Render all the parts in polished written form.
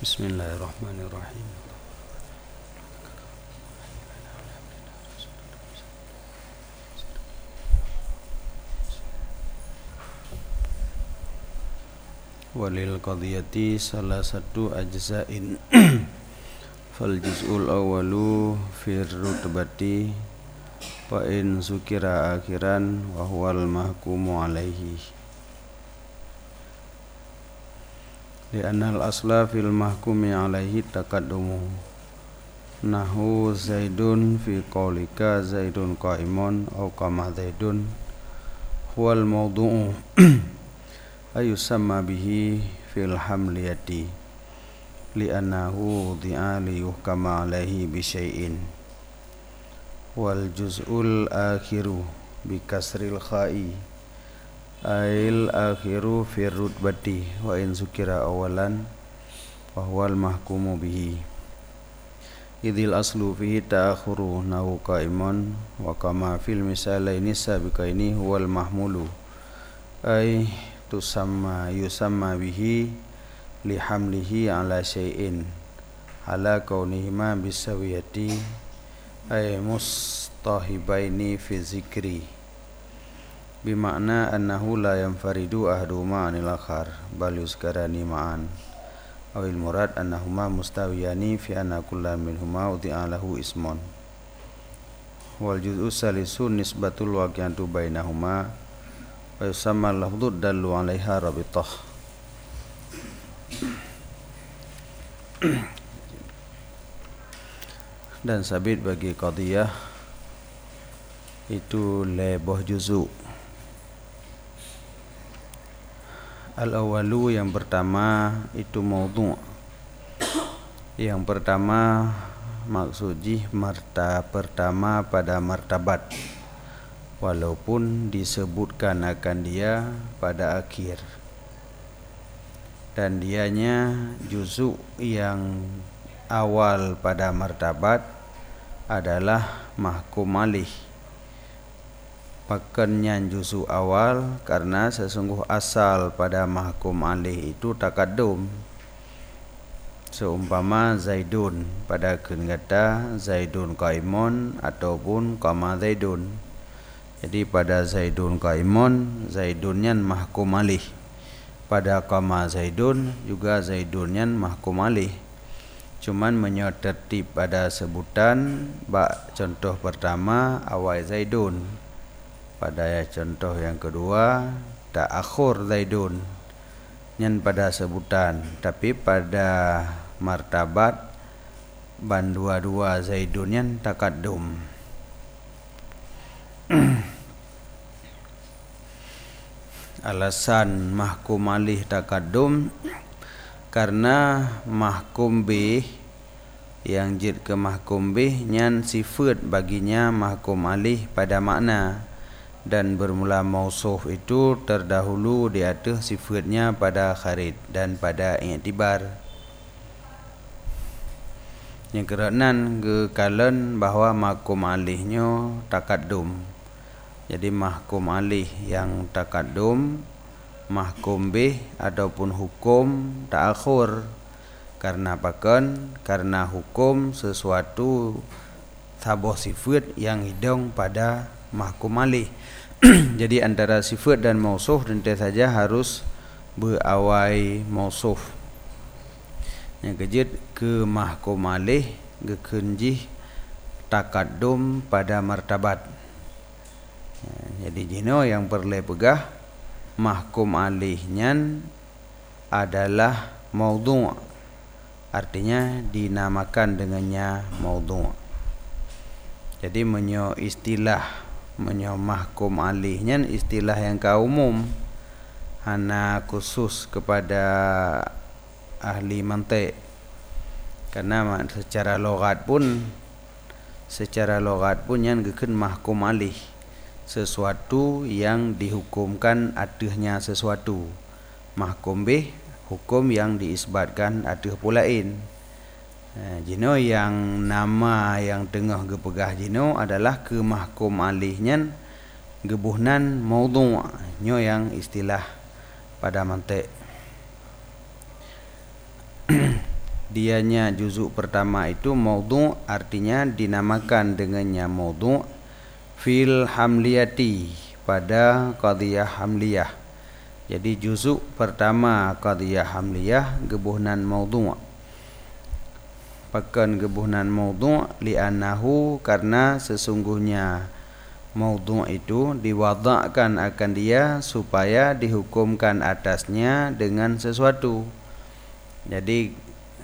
Bismillahirrahmanirrahim. Walil qadiyati salah satu ajza'in fal juz'ul awwalu fir rutbati wa in zukira akhiran wa huwal mahkumu alaihi li'anna al-asla fil mahkumi alaihi taqaddumu nahu zaidun fi qawlika zaidun qa'imun aw qama zaidun huwal mawdu'u ayusamma bihi fil hamliyati li'annahu di'a liyuhkama alaihi bisyai'in wal juz'ul akhiru bikasril kha'i ail akhiru fir rutbati wa in zukira awalan wa huwal mahkumu bihi idhil aslu fihi ta'akhuru nahu qa'imun wa kama fil misalaini sabiqaini huwal mahmulu ay yusamma bihi lihamlihi ala syai'in ala kaunihima bisawiyati ay mustahibaini fi zikri bimakna annahu la yanfaridu ahaduhuma anil akhar bal yuzkarani ma'an awil murad annahuma mustawiyani fi anna kullan minhuma udi'a lahu ismun wal juz'u salisu nisbatul waqi'atu bainahuma wa yusamma lafdhu dallu 'alaiha rabithah. Dan sabit bagi qadiyah itu leboh juzu. Al-awwalu yang pertama itu maudhu'. Yang pertama maksudnya pertama pada martabat, walaupun disebutkan akan dia pada akhir, dan dianya juzuk yang awal pada martabat adalah mahkum alih. Pakannya juzuk awal karena sesungguh asal pada mahkum alih itu takaddum. Seumpama zaidun pada kata zaidun qaimun ataupun qama zaidun. Jadi pada zaidun qaimun, zaidunnya mahkum alih. Pada qama zaidun juga zaidunnya mahkum alih. Cuman menyotertib pada sebutan contoh pertama awal zaidun. Pada contoh yang kedua ta'akhur zaidun. Nyan pada sebutan, tapi pada martabat ban dua-dua zaidunnya takaddum. Alasan mahkum alih takaddum karena mahkum bih yang jid ke mahkum bih nyan sifat baginya mahkum alih pada makna, dan bermula mausuf itu terdahulu di atas sifatnya pada kharid dan pada i'tibar. Yang kerenan kekalan bahawa mahkum alihnya takaddum. Jadi mahkum alih yang takaddum, mahkum bih ataupun hukum ta'akhur. Karena apakan? Karena hukum sesuatu tabuh sifat yang hidung pada mahkum alih. Jadi antara sifat dan mausuf tentu saja harus berawai mausuf. Yang kejut ke mahkum alih gekenjih takaddum pada martabat. Jadi jino yang perlu pegah mahkum alihnya adalah maudhu', artinya dinamakan dengannya maudhu'. Jadi menyo mahkum alihnya istilah yang umum, hana khusus kepada ahli mantik. Karena secara logat pun yang geken mahkum alih sesuatu yang dihukumkan adanya sesuatu. Mahkum bih hukum yang diisbatkan adah pulain. Jino yang nama yang tengah gepegah jino adalah ke mahkum alihnya gebuhnan maudhu', nyo yang istilah pada mantik. dianya juzuk pertama itu maudhu', artinya dinamakan dengannya maudhu' fil hamliyati, pada qadhiyah hamliyah. Jadi juzuk pertama qadhiyah hamliyah gebuhnan maudhu'. Pakan gebuhnan maudhu' li'annahu, karena sesungguhnya maudhu' itu diwadakkan akan dia supaya dihukumkan atasnya dengan sesuatu. Jadi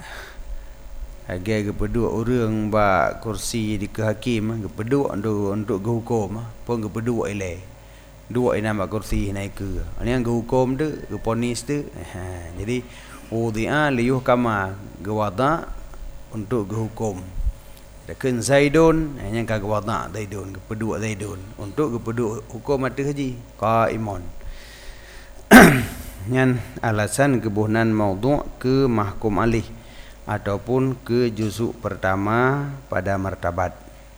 agak gepeduk orang bak kursi di ke hakim, gepeduk untuk hukum pun gepeduk ile. Dua ina bak kursi naik ke. Ini yang hukum tu, ponis tu. Jadi wudi'a liyuhkama, gewadak untuk hukum. Dekan Zaidun, yang kagak wadak Zaidun, gepeduk Zaidun untuk gepeduk hukum mati haji qaimun. Yang alasan gebuhnan maudhu' ke mahkum alih ataupun ke juzuk pertama pada martabat.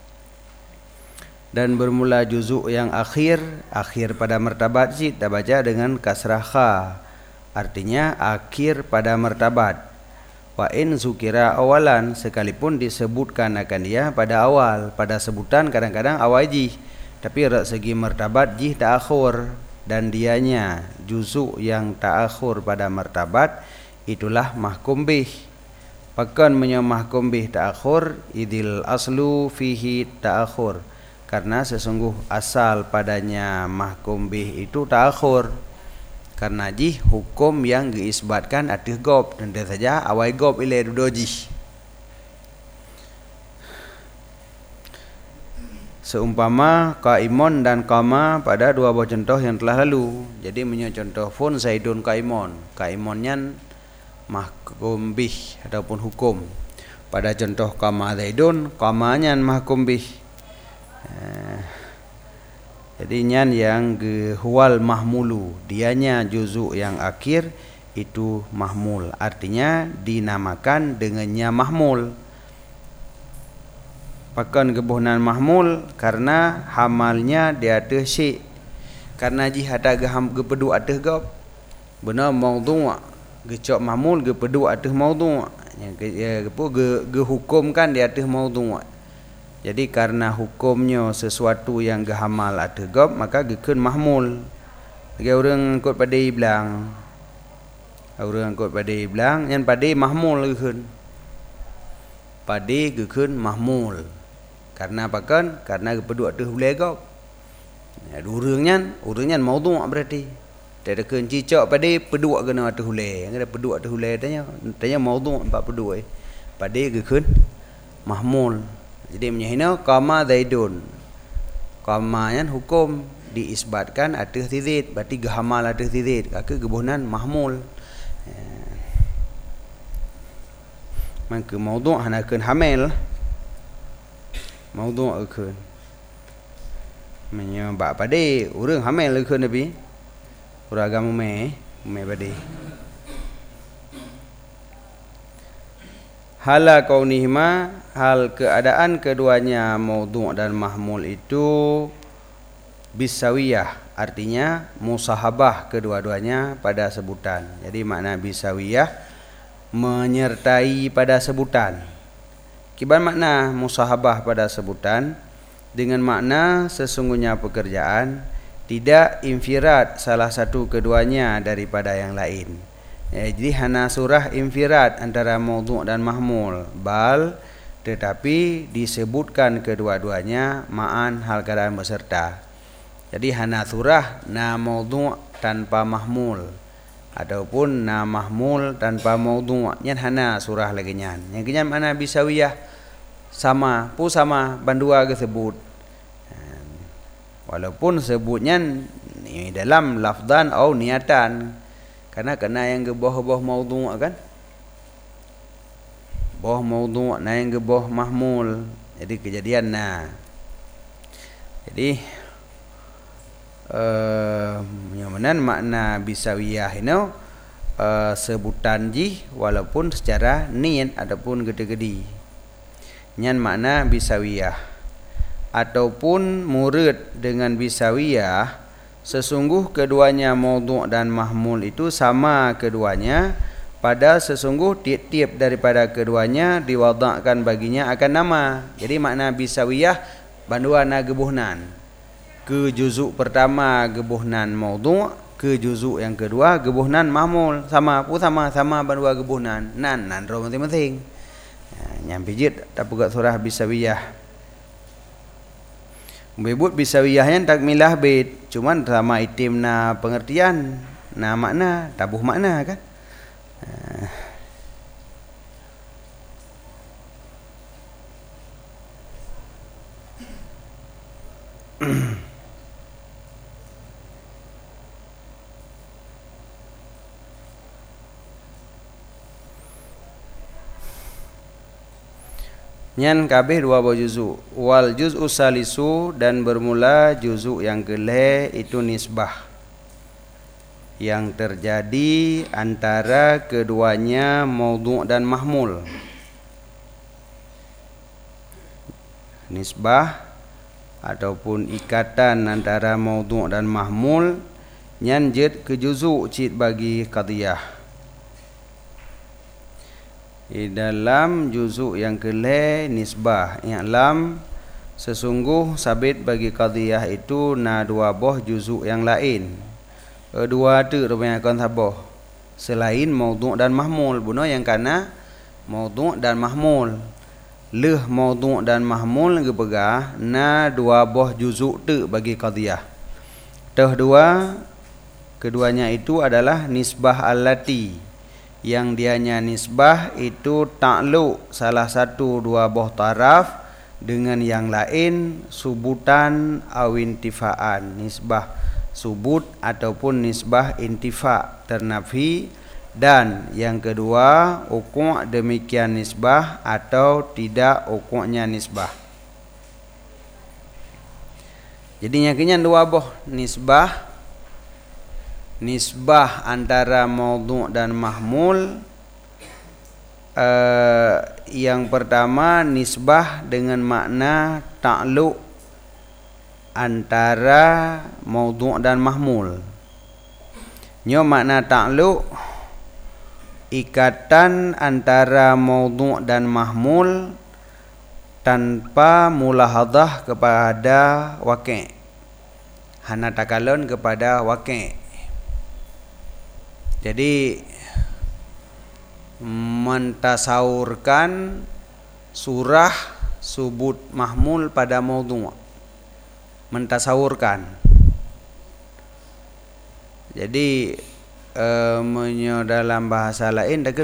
Dan bermula juzuk yang akhir pada martabat kita baca dengan kasrah kha, artinya akhir pada martabat. Wa in zukira awalan, sekalipun disebutkan akan dia pada awal, pada sebutan kadang-kadang awal jih, tapi segi martabat jih ta'akhur, dan dianya juzuk yang ta'akhur pada martabat itulah mahkum bih. Pakan mahkum bih ta'akhur idil aslu fihi ta'akhur, karena sesungguh asal padanya mahkum bih itu ta'akhur. Karena jih hukum yang diisbatkan atih gob, dan saja awal gob ile dudojih. Seumpama qaimun dan qama pada dua buah contoh yang telah lalu. Jadi contoh fun Zaidun qaimun, qaimunnya mahkum bih ataupun hukum. Pada contoh qama Zaidun, qamanya mahkum bih. Jadi nyan yang huwal mahmulu, dianya juzuk yang akhir itu mahmul, artinya dinamakan dengannya mahmul. Pakan gebuhnan mahmul karena hamalnya di atas syai'. Karena jih ada gepedu atas gob, benar maudhu' gecok mahmul gepedu atas maudhu', gehukumkan di atas maudhu'. Jadi karena hukumnya sesuatu yang gehamal atas gob, maka gekun mahmul. Lagi orang angkut padai bilang, yang padai mahmul gekun. Padai gekun mahmul. Karena apa kan? Karena gepedu atas hulai gob. Urangnya maudhu' berarti. Tidak ada cicak padai peduk kena atas hulai. Yang ada peduk atas hulai tanya maudhu' 42. Padai gekun mahmul. Jadi menyahina qama Zaidun. Qamanya hukum diisbatkan atas tizid, berarti gehamal atas tizid, kaki gebuhnan mahmul. Maka maudhu' hanakeun hamil. Maudhu' keun. Menya bak pade urang hamil keun nabi. Urang agama me pade. Hala kaunihima, hal keadaan keduanya maudhu' dan mahmul itu bisawiyah, artinya musahabah kedua-duanya pada sebutan. Jadi makna bisawiyah menyertai pada sebutan. Kiban makna musahabah pada sebutan dengan makna sesungguhnya pekerjaan tidak infirad salah satu keduanya daripada yang lain. Jadi hana surah infirad antara maudhu' dan mahmul, bal tetapi disebutkan kedua-duanya ma'an hal keadaan beserta. Jadi hana surah na maudhu' tanpa mahmul ataupun na mahmul tanpa maudhu', nyan hana surah lagi nyan. Yang kenyan mana bisawiyah sama bandua tersebut. Walaupun sebutnya dalam lafdan atau niatan. Karena kena yang gebah maudhu' kan? Boh maudhu' na yang gebah mahmul. Jadi kejadian Jadi yang mana makna bisawiyah ini sebutan jih walaupun secara niat ataupun gede-gede. Nyan makna bisawiyah. Ataupun murid dengan bisawiyah, sesungguh keduanya maudhu' dan mahmul itu sama keduanya pada sesungguh tiap-tiap daripada keduanya diwadakkan baginya akan nama. Jadi makna bisawiyah bandua na gebuhnan. Ke juzuk pertama gebuhnan maudhu', ke juzuk yang kedua gebuhnan mahmul. Sama bandua gebuhnan. Nan ro masing-masing. Yang pijit tak buka surah bisawiyah. Bebut bisawiyahnya takmilah bait. Cuman sama itim na pengertian, na makna, tabuh makna kan. Nyan kabeh 2 juzuk. Wal juz'u salisu, dan bermula juzuk yang kelih itu nisbah yang terjadi antara keduanya maudhu' dan mahmul. Nisbah ataupun ikatan antara maudhu' dan mahmul nyan jid ke juzuk cid bagi qadiyah. Di dalam juzuk yang kelih nisbah i'lam sesungguh sabit bagi qadiyah itu na 2 boh juzuk yang lain. 2 tu rupanya akan sabah selain maudhu' dan mahmul. Buno yang kana maudhu' dan mahmul. Leh maudhu' dan mahmul gepegah na 2 boh juzuk tu bagi qadiyah. Tah 2 keduanya itu adalah nisbah allati, yang dianya nisbah itu takluk salah satu 2 boh taraf dengan yang lain subutan awintifaan. Nisbah subut ataupun nisbah intifa ternafi. Dan yang kedua uku' demikian nisbah atau tidak uku'nya nisbah. Jadi nyakinya 2 boh nisbah antara maudhu' dan mahmul. Yang pertama nisbah dengan makna takluk antara maudhu' dan mahmul. Nyo makna takluk ikatan antara maudhu' dan mahmul tanpa mulahadhah kepada waqi'. Hana takalun kepada waqi'. Jadi mentasawurkan surah subut mahmul pada maudhu'. Mentasawurkan. Jadi dalam bahasa lain dengan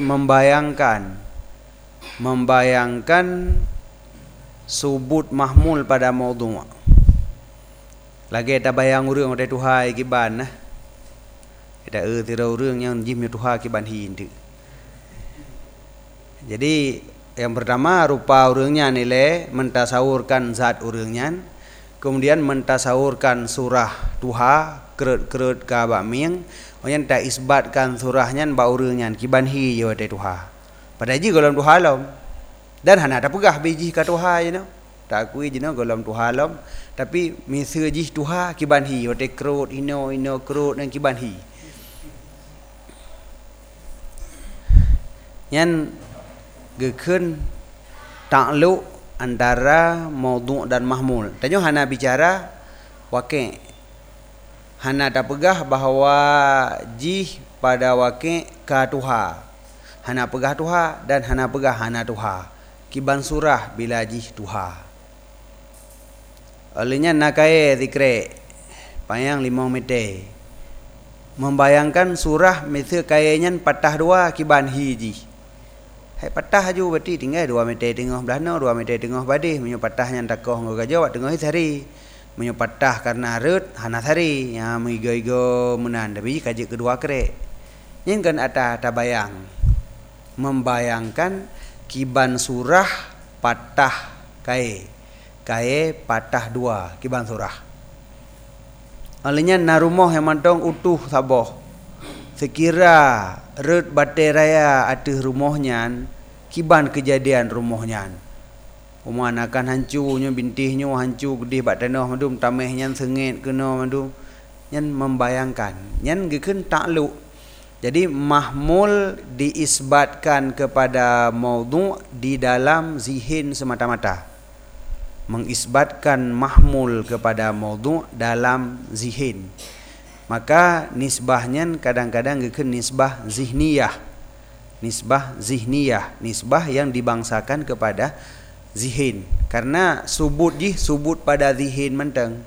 membayangkan subut mahmul pada maudhu'. Lagi ta bayang urang ada Tuhan kiban nah. Kita tira urang yang jim Tuhan kiban hi tu. Jadi yang pertama rupa urangnya nilai mentasawurkan zat urangnya. Kemudian mentasawurkan surah Tuha kerut ka ba mieng, onyan tak isbatkan surahnya ba urangnya kiban hi yo te Tuha. Pada ji golom Tuha lom. Dan hana ta pegah biji ka Tuha je no. Tak akui je no golom Tuha lom, tapi miseu ji Tuha kiban hi yo te kerut ino kerut dan kiban hi. Yan gekeun takluk antara maudhu' dan mahmul. Tanyo hana bicara waqi'. Hana tak pegah bahawa jih pada waqi' ka Tuha. Hana pegah Tuha dan hana pegah hana Tuha. Kiban surah bila jih Tuha. Olehnya nakai zikre payang 5 meter. Membayangkan surah misal kayanya patah 2 kiban hiji. Hai patah aju berarti tinggal 2 meter tengah belana, 2 meter tengah badih. Menyo patahnya takoh ngau gajawat tengah hari. Menyo patah karena rut hana hari. Ya mengigo-igo menan tapi kaji kedua krek. Yang kan ada tabayang. Membayangkan kiban surah patah kai patah 2 kiban surah. Olehnya narumah yang mantong utuh saboh. Sekira rut batai raya atih rumahnya, kiban kejadian rumahnya. Rumah akan hancurnya bintihnya hancur gede bat tanah mandum tamehnya sengit kena mandum. Nyan membayangkan, nyan gekeun takluk Jadi mahmul diisbatkan kepada maudhu' di dalam zihin semata-mata. Mengisbatkan mahmul kepada maudhu' dalam zihin. Maka nisbahnya kadang-kadang ke nisbah zihniyah. Nisbah zihniyah, nisbah yang dibangsakan kepada zihin. Karena subut pada zihin menteng.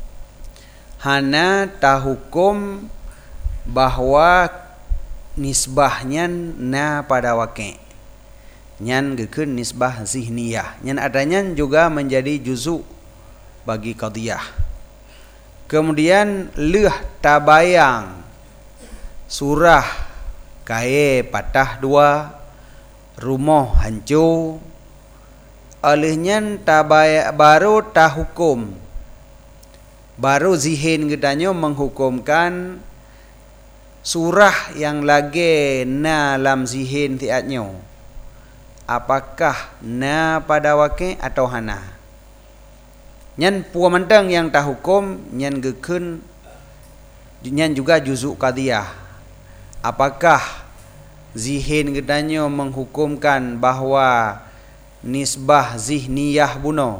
Hana tahukum bahwa nisbahnya na pada waqi'. Nyan gekeun nisbah zihniyah. Nyan adanya juga menjadi juzuk bagi qadiyah. Kemudian leuh tabayang surah kae patah dua, rumah hancur. Olehnya baru tahukum, baru zihin gedanya menghukumkan surah yang lagi na lam zihin tiatnya, apakah na pada waqi' atau hana. Nyan puan mentang yang tahukum nyan gekeun nyan juga juzuk qadiyah. Apakah zihin gedanya menghukumkan bahwa nisbah zihniyah buno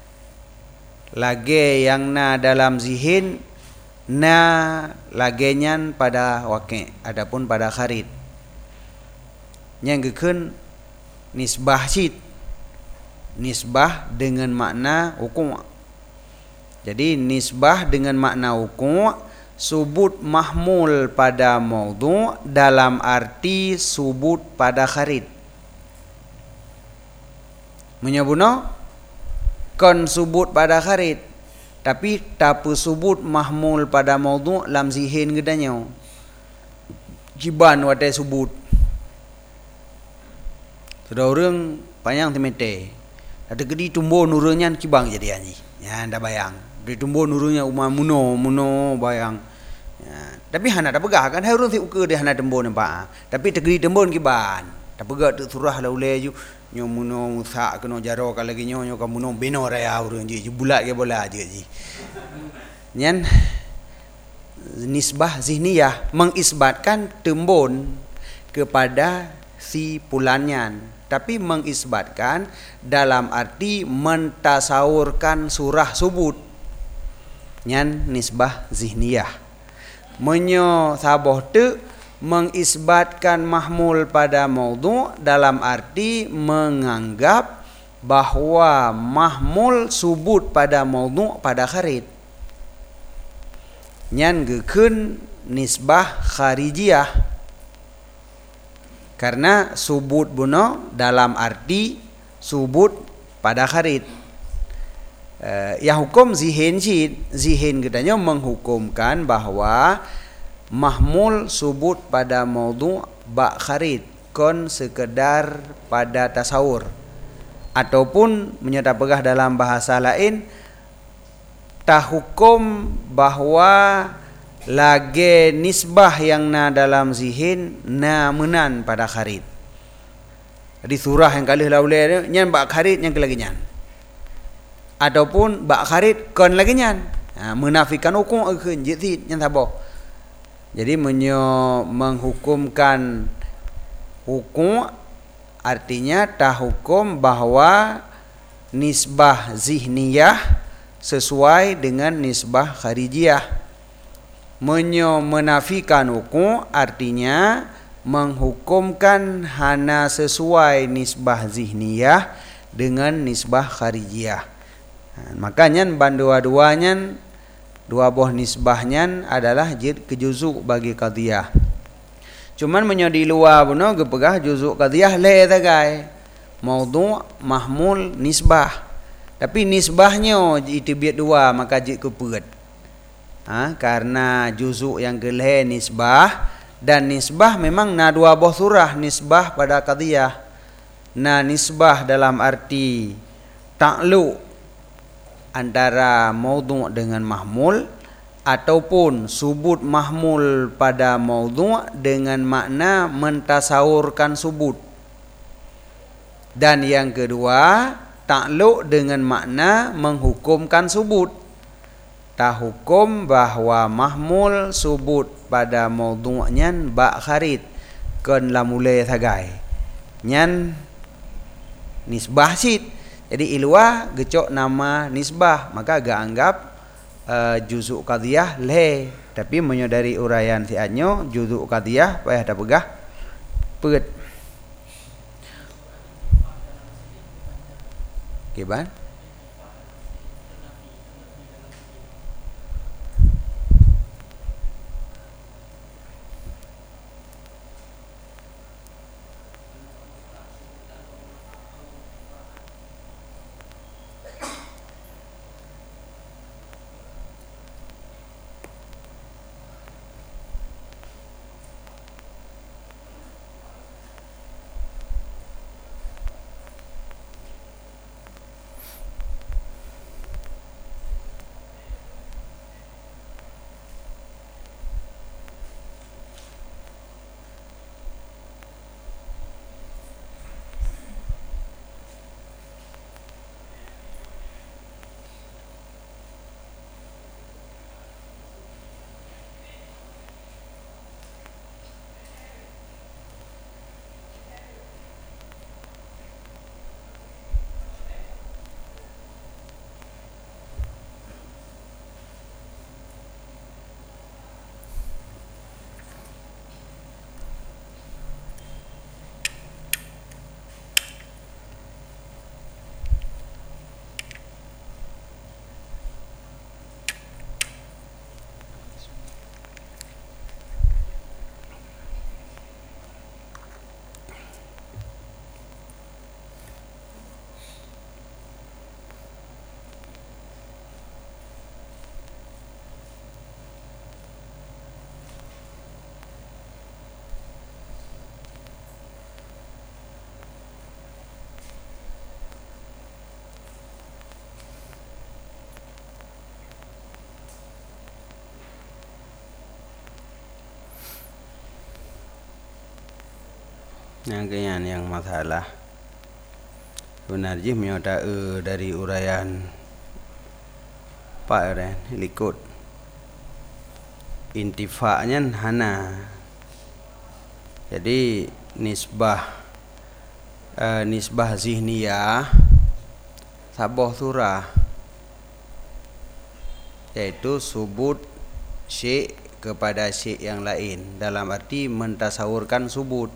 lage yang na dalam zihin na lage nyan pada waqi', adapun pada kharid nyan gekeun nisbah syid, nisbah dengan makna hukum. Jadi nisbah dengan makna hukum, subut mahmul pada maudhu' dalam arti subut pada kharid. Menyebutno kon subut pada kharid, tapi tapu subut mahmul pada maudhu' lam zihin gedanya. Jiban wate subut. Sudah orang panjang temete. Ada gedi tumbuh nurunnya kibang jadi anji. Ya anda bayang. Di tumbuh nurunnya umah muno bayang. Ya, tapi hana tak pegah kan harun ti uke dia hana tembon nampak. Tapi tegedi tembon kiban. Tak pegah tu surah laule ju nyo muno musa keno jaro ka lagi nyo ka muno beno raya urang ji bulat ke bola je ji. Nyan nisbah zihniyah mengisbatkan tembon kepada si pulanyan, tapi mengisbatkan dalam arti mentasawurkan surah subut. Nyan nisbah zihniyah. Menyo saboh tu mengisbatkan mahmul pada maudhu' dalam arti menganggap bahwa mahmul subut pada maudhu' pada kharid. Nyan gekeun nisbah kharijiyah. Karena subut buno dalam arti subut pada kharid. Ya hukum zihin gedanya menghukumkan bahwa mahmul subut pada maudhu' ba kharid kon sekedar pada tasawur, ataupun menyata pegah dalam bahasa lain tahukum bahwa lage nisbah yang na dalam zihin na menan pada kharid. Jadi surah yang kalih laule nyan ba kharid yang kelagi nyan, ataupun ba kharid kon lagi nyan. Menafikan hukum akeun jadi nyan saboh. Jadi menghukumkan hukum artinya tahukum bahwa nisbah zihniyah sesuai dengan nisbah kharijiyah. Menafikan hukum artinya menghukumkan hana sesuai nisbah zihniyah dengan nisbah kharijiyah. Makanya bandua-duanya dua buah nisbahnya adalah jid ke juzuk bagi qadiyah. Cuman menyadi luar puno gepegah juzuk qadiyah le tagai maudhu' mahmul nisbah. Tapi nisbahnya itu biat dua maka jid kepeut. Karena juzuk yang geleh nisbah, dan nisbah memang na dua buah surah nisbah pada qadiyah. Na nisbah dalam arti ta'lu antara maudhu' dengan mahmul, ataupun subut mahmul pada maudhu' dengan makna mentasawurkan subut. Dan yang kedua ta'lu dengan makna menghukumkan subut. hukum bahwa mahmul subut pada maudhu'nya ba kharid kan la mulai sagai nyan nisbah sit. Jadi ilwa gecok nama nisbah maka gak anggap juzuk qadhiyah le, tapi menyodari uraian si anyo juzuk qadhiyah payah dah pegah pet. Kiban yang masalah sebenarnya menyoda dari uraian Pak Ren likut intifaknya hana. Jadi nisbah zihniyah saboh surah yaitu subut syek kepada syek yang lain dalam arti mentasawurkan subut.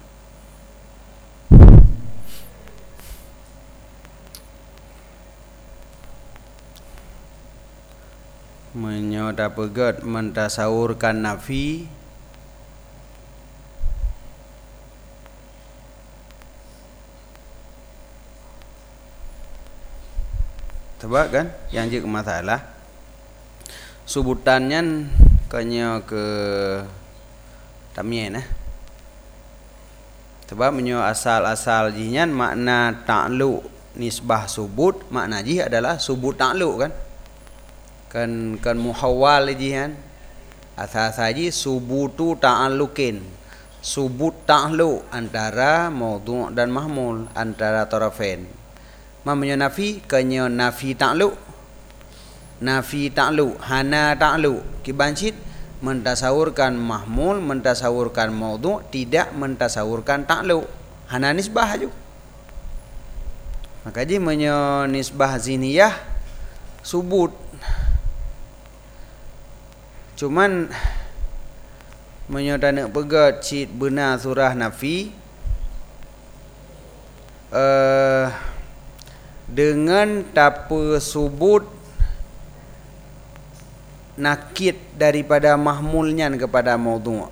Menyoda pegat mentasawurkan nafi tebak kan yang jadi masalah subutannya kanya ke tamien sebab menyo asal jinyan makna ta'lu nisbah subut makna ji adalah subut ta'lu kan muhawwal jihan asal saji subutu ta'allukin subut ta'lu antara maudhu' dan mahmul antara tarafain. Mamanya nafi kanya nafi ta'lu hana ta'lu kibansit mentasawurkan mahmul mentasawurkan maudhu' tidak mentasawurkan ta'lu hana nisbah aja. Maka ji menyo nisbah ziniyah subut. Cuman menyoda nak pegat cit benar surah nafi dengan tapa subut nakid daripada mahmulnya kepada maudhu'.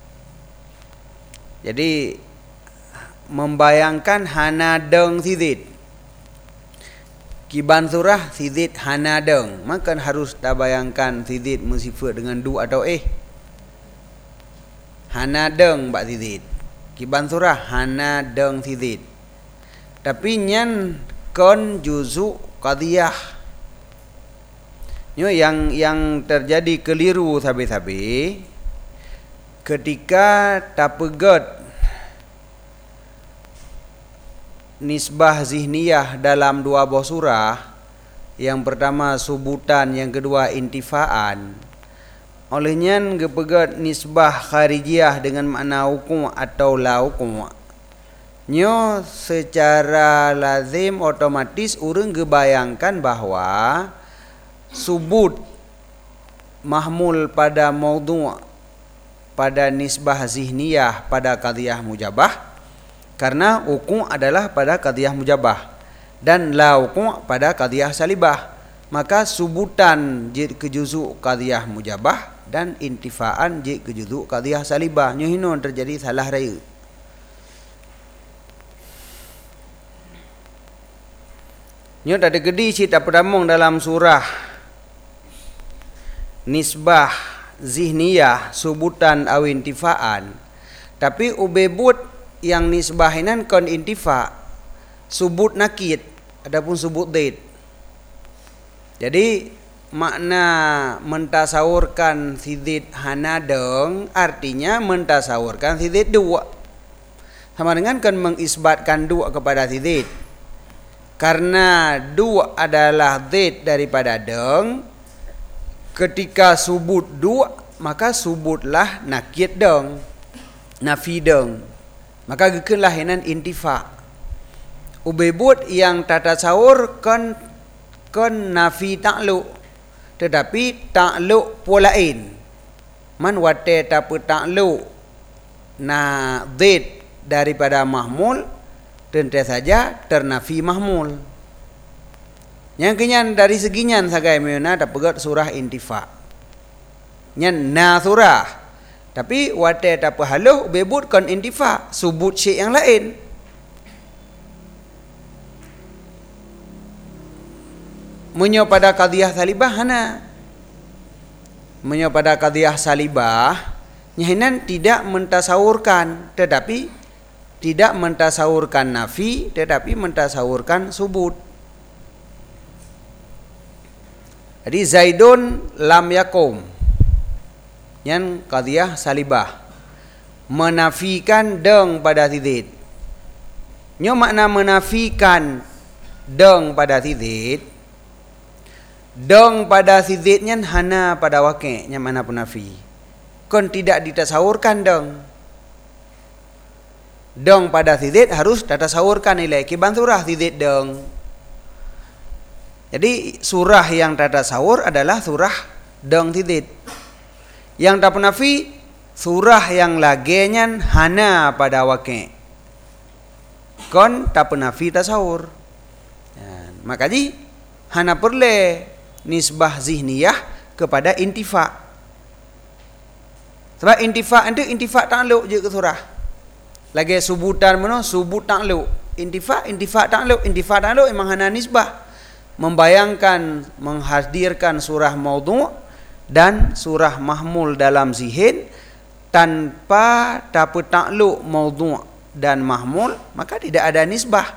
Jadi membayangkan hana deng sidit kiban surah sidit hana deng, maka harus dah bayangkan sidit musifat dengan du atau hana deng bak sidit kiban surah hana deng sidit, tapi nyan kon juzuk qadhiyah nyo yang terjadi keliru sabi-sabi ketika tapegat nisbah zihniyah dalam dua buah surah Yang pertama subutan, yang kedua intifaan. Olehnya gepegat nisbah kharijiyah dengan makna hukum atau la hukum. Nyo secara lazim otomatis urang gebayangkan bahwa subut mahmul pada maudhu' pada nisbah zihniyah pada qadhiyah mujabah, karena hukum adalah pada qadhiyah mujabah dan la hukum pada qadhiyah salibah. Maka subutan jid ke juzuk qadhiyah mujabah dan intifaan jid ke juzuk qadhiyah salibah. Nyo hino terjadi salah raya. Nyo tak ada gedi cerita perdamung dalam surah nisbah zihniyah subutan aw intifaan. Tapi ubebut yang nisbahinan kon intifa subut nakid adapun subut daid. Jadi makna mentasawurkan sidid hanadeng artinya mentasawurkan sidid dua. Sama dengan kan mengisbatkan dua kepada sidid. Karena dua adalah daid daripada deng, ketika subut dua maka subutlah nakid deng, nafi deng. Maka gekeun lahinan intifa. Ubebut yang tata sawur kon nafi ta'lu, tetapi ta'lu polain. Man wate tapu ta'lu na daid daripada mahmul, tentu saja ternafi mahmul. Yang kenyan dari seginyan sagai meuna dapat surah intifa. Nyan na surah. Tapi wate dapat haluh bebut kon intifa, subut syai' yang lain. Menyo pada qadhiyah salibah hana. Menyo pada qadhiyah salibah nyahinan tidak mentasawurkan, tetapi tidak mentasawurkan nafi, tetapi mentasawurkan subut. Jadi Zaidun lam yakum, yang qadhiyah salibah, menafikan deng pada tidid. Nyo makna menafikan deng pada tidid, deng pada tididnya hana pada waqi', nya mana penafi. Kon tidak ditasawurkan deng. Deng pada tidid harus tatasawurkan nilai kiban surah tidid deng. Jadi surah yang tatasawur adalah surah deng tidid. Yang tak penafi surah yang lagenya hana pada waqi'. Kon tak penafi tasawur. Makanya hana perle nisbah zihniyah kepada intifa. Sebab intifa itu intifa ta'alluq je ke surah. Lagi subutan mana? Subut ta'alluq. Intifa ta'alluq memang hana nisbah. Membayangkan, menghadirkan surah maudhu' dan surah mahmul dalam zihin tanpa dapat ta'alluq maudhu' dan mahmul, maka tidak ada nisbah.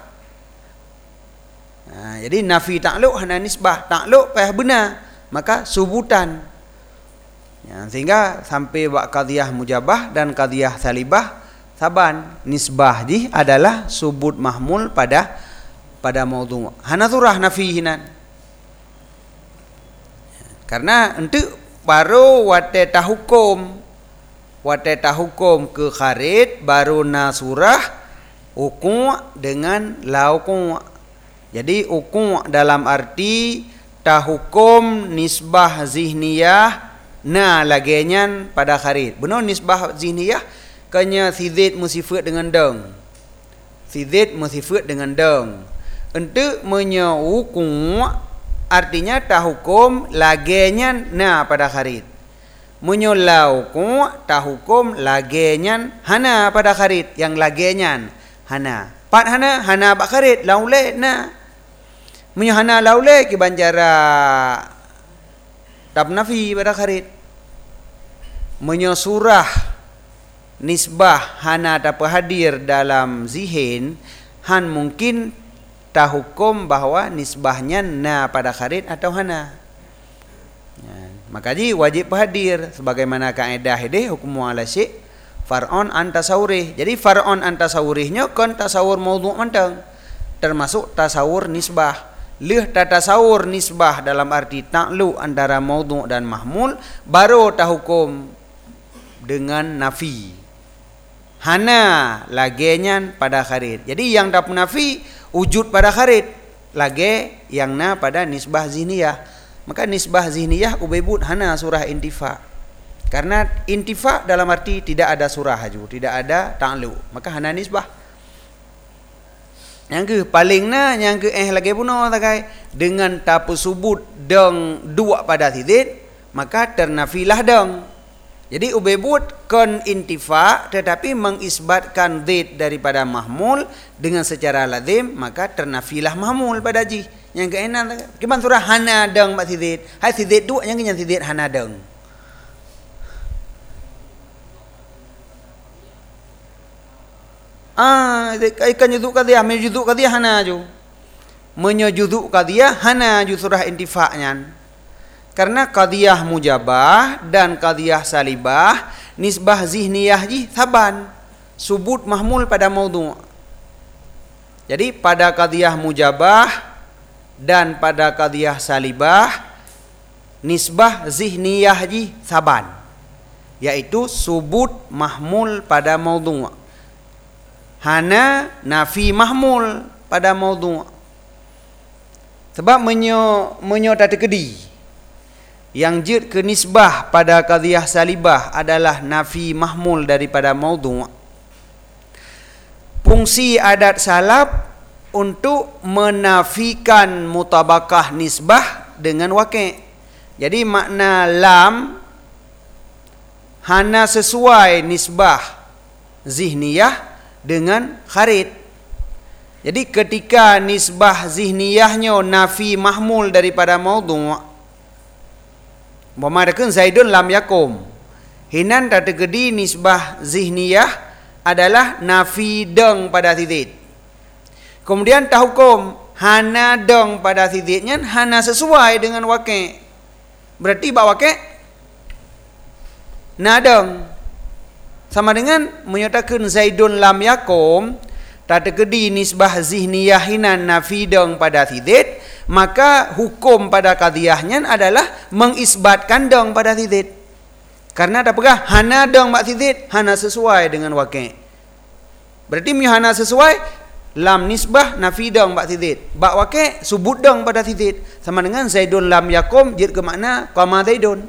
Jadi nafi ta'alluq hana nisbah. Ta'alluq payah benar, maka subutan. Sehingga sampai bak qadhiyah mujabah dan qadhiyah salibah saban nisbah ji adalah subut mahmul pada maudhu'. Hana surah nafihinan. Karena ente baru wate tahukum ke kharid baru na surah uku' dengan la uku'. Jadi uku' dalam arti tahukum nisbah zihniyah na lagenyan pada kharid. Benar nisbah zihniyah kanya sidid musifat dengan deng. Sidid musifat dengan deng. Untuk menyaukum artinya tahukum lagenya na pada kharid. Menyolaukum tahukum lagenya hana pada kharid. Yang lagenya hana. Pat hana bak kharid laule na. Menyohana laule ki banjara tab nafi pada kharid. Menyosurah nisbah hana dapat hadir dalam zihin, han mungkin tahukum bahwa nisbahnya na pada kharid atau hana. Makanya wajib hadir sebagaimana kaedah ini hukum ala syai' far'on an tasawurih. Jadi far'on an tasawurihnya kon tasawur maudhu' mentang, termasuk tasawur nisbah. leh tatasawur nisbah dalam arti takluk antara maudhu' dan mahmul, baru tahukum dengan nafi. Hana lagenyan pada kharid. Jadi yang tak nafi wujud pada kharid, lage yang na pada nisbah zihniyah. Maka nisbah zihniyah ubebut hana surah intifa. Karena intifa dalam arti tidak ada surah haju, tidak ada takluk. Maka hana nisbah. Yang ke paling na yang ke lagi puno takai dengan tapu subut deng dua pada titik, maka ternafilah deng. Jadi ubebut kon intifa tetapi mengisbatkan zid daripada mahmul dengan secara lazim, maka ternafilah mahmul pada ji. Yang ke enak kiban surah hana deng mak titik. Hai titik dua yang ke titik hana deng. Ikan juduk qadiyah, menyujuduk qadiyah hana ju. Menyujuduk qadiyah hana ju surah intifa'nya. Karena qadiyah mujabah dan qadiyah salibah nisbah zihniyah ji saban, subut mahmul pada maudhu'. Jadi pada qadiyah mujabah dan pada qadiyah salibah nisbah zihniyah ji saban, yaitu subut mahmul pada maudhu'. Hana nafi mahmul pada maudhu'. Sebab menyo tata kedi yang jid ke nisbah pada qadiyah salibah adalah nafi mahmul daripada maudhu'. Fungsi adat salaf untuk menafikan mutabakah nisbah dengan waqi'. Jadi makna lam hana sesuai nisbah zihniyah dengan kharid. Jadi ketika nisbah zihniyahnya nafi mahmul daripada maudhu', umpamakan Zaidun lam yakum, hinan kategori nisbah zihniyah adalah nafi deng pada titik. Kemudian tahukum hana deng pada titiknya hana sesuai dengan waqi'. Berarti bak waqi' na deng. Sama dengan menyatakan Zaidun lam yakum, kategori nisbah zihniyah hinan nafi deng pada titik, maka hukum pada qadiyahnya adalah mengisbatkan deng pada titik. Karena ada pegah hana deng mak titik, hana sesuai dengan waqi'. Berarti hana sesuai lam nisbah nafi deng mak titik, bak waqi' subut deng pada titik. Sama dengan Zaidun lam yakum jid ke makna qama Zaidun.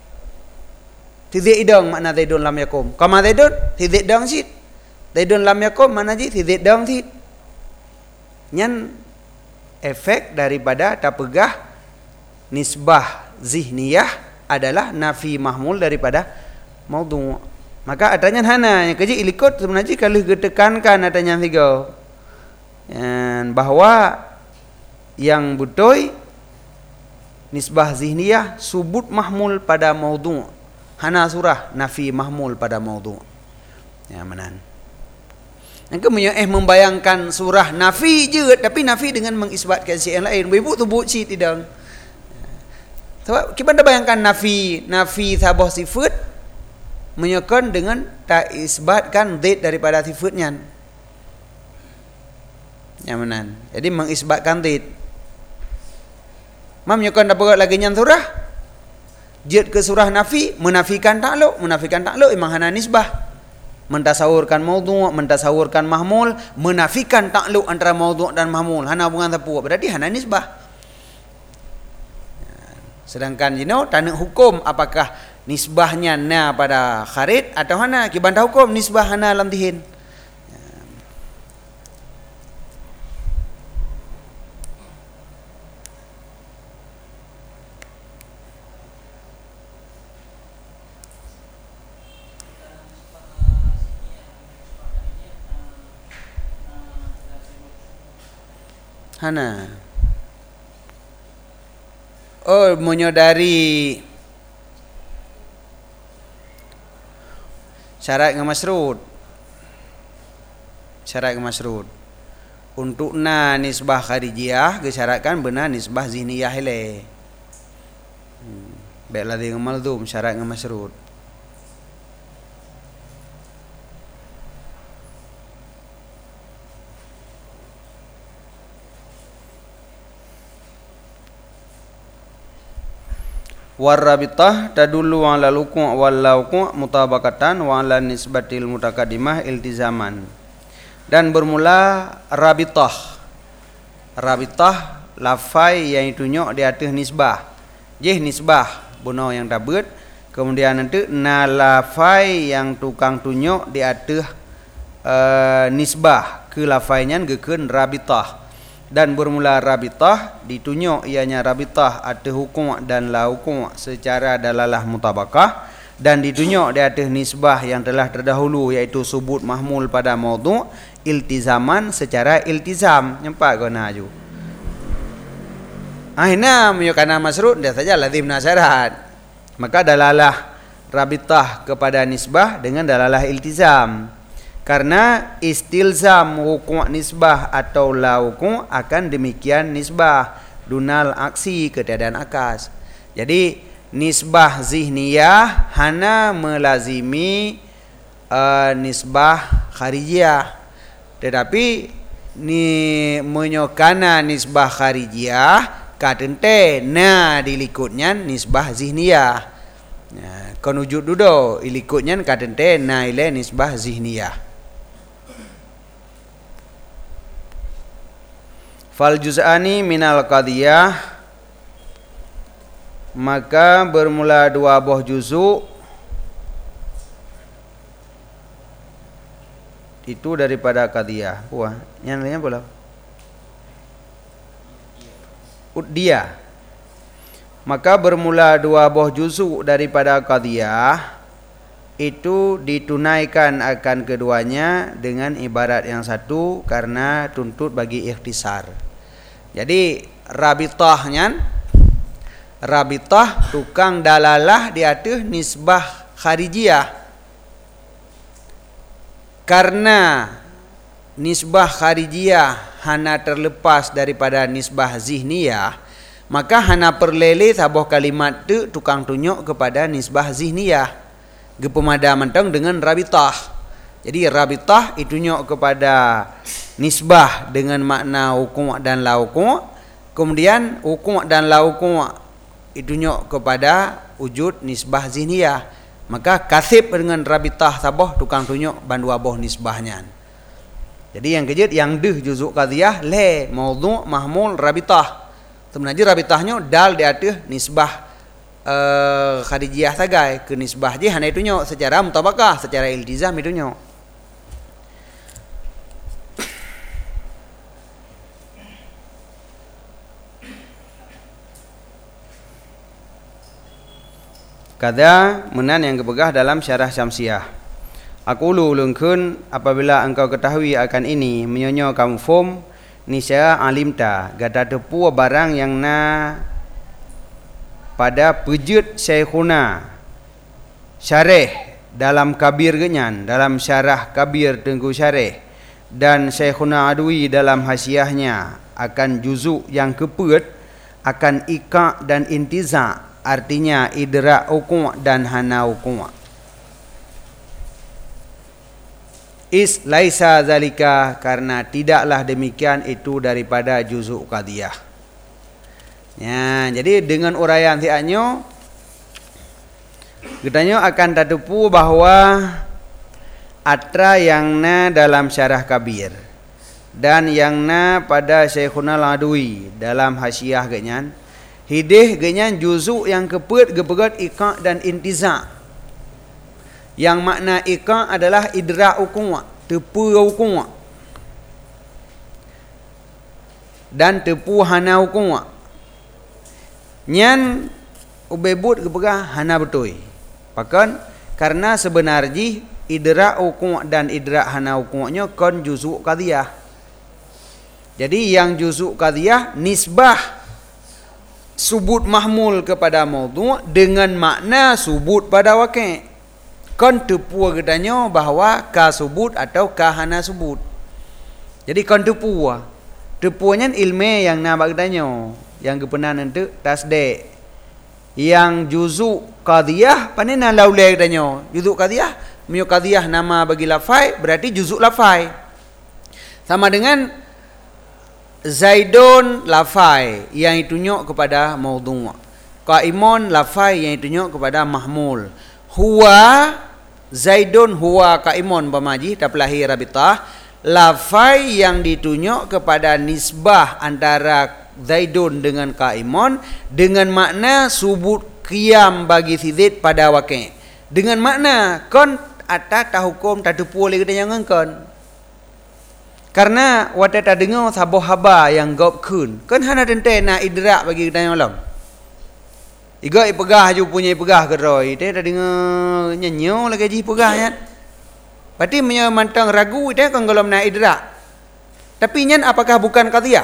Titik deng makna Zaidun lam yakum. Qama Zaidun titik deng sit. Zaidun lam yakum mana ji titik deng sit. Nyan efek daripada tapegah nisbah zihniyah adalah nafi mahmul daripada maudhu'. Maka adanya hana yang keji ilikut sebenarnya kalau ditekankan adanya tiga. Bahwa yang betul nisbah zihniyah subut mahmul pada maudhu'. Hana surah nafi mahmul pada maudhu'. Ya manan. Yang kemudian membayangkan surah nafi je, tapi nafi dengan mengisbatkan si yang lain. Ibu tu buat si tidak. Sebab kita bayangkan nafi sabah sifat menyokon dengan tak isbatkan zat daripada sifatnya. Ya manan. Jadi mengisbatkan zat. Mam menyokon dapat lagi nyan surah. Jid ke surah nafi menafikan takluk memang hana nisbah, mentasawurkan maudhu', mentasawurkan mahmul, menafikan takluk antara maudhu' dan mahmul, hana hubungan tapu, berarti hana nisbah. Sedangkan tanah hukum apakah nisbahnya na pada kharid atau hana, kibantah hukum nisbah hana lam dihin. Hana. Oh, menyodari syarat ngemasrud. Syarat ngemasrud. Untuk na nisbah kharijiyah disyaratkan benar nisbah zihniyah le. Baiklah dengan maldum syarat ngemasrud. Warabitah tadullu ala luku' wal lauku' mutabaqatan wa ala nisbatil mutaqaddimah iltizaman. Dan bermula rabitah. Rabitah lafai yang ditunjuk di atas nisbah. Jih nisbah buno yang dabut. Kemudian nanti na lafai yang tukang tunjuk di atas nisbah ke lafainya gekeun rabitah. Dan bermula rabitah ditunjuk ianya rabitah atas hukum dan la hukum secara dalalah mutabakah, dan ditunjuk di atas nisbah yang telah terdahulu iaitu subut mahmul pada maudhu' iltizaman secara iltizam. Nampak ke naju akhirnya menyukana masrud dia saja lazim nasyarat, maka dalalah rabitah kepada nisbah dengan dalalah iltizam. Karena istilzam hukum nisbah atau la hukum akan demikian nisbah dunal aksi ketiadaan akas. Jadi nisbah zihniyah hana melazimi nisbah kharijiyah. Tetapi ni menyokana nisbah kharijiyah katente na dilikutnya nisbah zihniyah. Kon wujud dudo ilikutnya katente na ile nisbah zihniyah. Fal juz'ani minal qadiyah, maka bermula dua buah juzuk itu daripada qadiyah. Wah, yang lainnya pula udiyah. Maka bermula dua buah juzuk daripada qadiyah itu ditunaikan akan keduanya dengan ibarat yang satu karena tuntut bagi ikhtisar. Jadi rabitah tukang dalalah di atas nisbah kharijiyah. Karena nisbah kharijiyah hana terlepas daripada nisbah zihniyah, maka hana perlele sabuh kalimat tu tukang tunjuk kepada nisbah zihniyah. Gepemadaman tang dengan rabitah. Jadi rabitah itunjuk kepada nisbah dengan makna hukum dan la hukum. Kemudian hukum dan la hukum itunjuk kepada wujud nisbah zihniyah. Maka kasib dengan rabitah sabah tukang tunjuk bandua boh nisbahnya. Jadi yang kejut yang deh juzuk qadiyah le maudhu' mahmul rabitah. Sebenarnya rabitahnya dal di atas nisbah kharijiyah sagai ke nisbah je hana itunjuk secara mutabakah, secara iltizam itunjuk. Kada menan yang kepegah dalam syarah Syamsiah. Aku ulungkeun apabila engkau ketahui akan ini menyonyo kamu fom nisya alimta gada tepu barang yang na pada pejut Syekhuna syarih dalam kabir genyan, dalam syarah kabir Tengku Syarih, dan Syekhuna Adwi dalam hasiahnya akan juzuk yang keput akan ika' dan intiza', artinya idra' uku' dan hana uku'. Is laisa zalika, karena tidaklah demikian itu daripada juzuk qadiyah. Ya, jadi dengan uraian tiaknya katanya akan terdepu bahwa atra yang na dalam syarah kabir dan yang na pada Syekhuna Al-Adwi dalam hasiah genyan hidih genyan juzuk yang keput gepegat iqa' dan intiza'. Yang makna iqa' adalah idra' uku', tepu uku', dan tepu hana uku'. Nyan ubebut kepegah hana betul. Pakan karena sebenarnya idra' uku' dan idra' hana uku'-nya kon juzuk qadiyah. Jadi yang juzuk qadiyah nisbah subut mahmul kepada maudhu' dengan makna subut pada waqi'. Kon tepu gedanya bahawa ka subut atau ka hana subut. Jadi kon tepu. Tepunya ilmu yang nama gedanya. Yang kepenan itu tasdik. Yang juzuk qadiyah panena laulai gedanya. Juzuk qadiyah, miyo qadiyah nama bagi lafai berarti juzuk lafai. Sama dengan Zaidun lafai yang ditunjuk kepada maudhu'. Qaimun lafai yang tunjuk kepada mahmul. Huwa Zaidun huwa qaimun pamaji taplahi rabitah. Lafai yang ditunjuk kepada nisbah antara Zaidun dengan qaimun dengan makna subut qiyam bagi si Zaid pada waqi'. Dengan makna kon atas tak hukum tak tepu oleh kita jangan kon. Karena wata tak dengar sabuh haba yang gop kun. Kan hana tente nak idrak bagi kita yang malam. Iga ipegah ju punya ipegah ke roy. Dia tak dengar nyanyo lagi ji pegah kan. Berarti punya mantang ragu dia kan kalau nak idrak. Tapi nyan apakah bukan qadhiyah?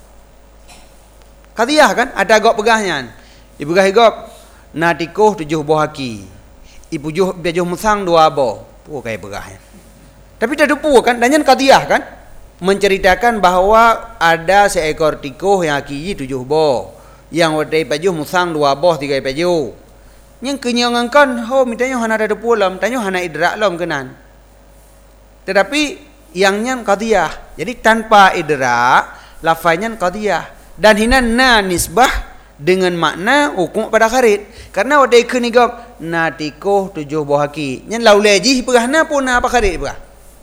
Qadhiyah kan ada gop pegahnya. Ipegah gop natikuh 7 buah haki. Ipujuh bejuh musang 2 abo. Oh kayak pegahnya. Tapi tak dupu kan dan nyan qadhiyah kan? Menceritakan bahawa ada seekor tikuh yang haki 7 buah. Yang wadai pajuh musang 2 boh 3 pajuh. Yang kenyangan kan ho mitanya hana ada pulam, tanya hana idrak lam kenan. Tetapi yang nyan qadhiyah. Jadi tanpa idrak lafaznya qadhiyah dan hina na nisbah dengan makna hukum pada kharid. Karena wadai ke ni gap natikuh 7 buah haki. Nyan lauleji pegah na pun na apa kharid pegah.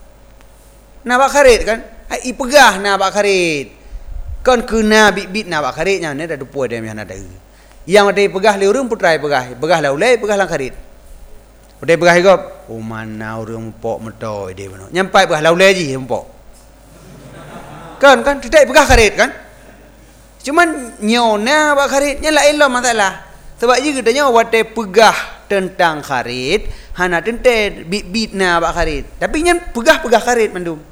Na apa kharid kan? Ai pegah na apa kharid. Kan kena bit-bit nak buat karitnya ni dah dupu dia yang ada. Yang ada pegah le urang putrai pegah. Pegah la ulai pegah lang karit. Ada pegah gop. Oh mana urang pok metoi dia beno. Nyampai pegah la ulai ji pok. Kan tidak pegah karit kan? Cuman nyona buat karitnya lain lah masalah. Sebab je katanya wate pegah tentang karit, hana tente bit-bit na buat karit. Tapi nyan pegah karit mandum.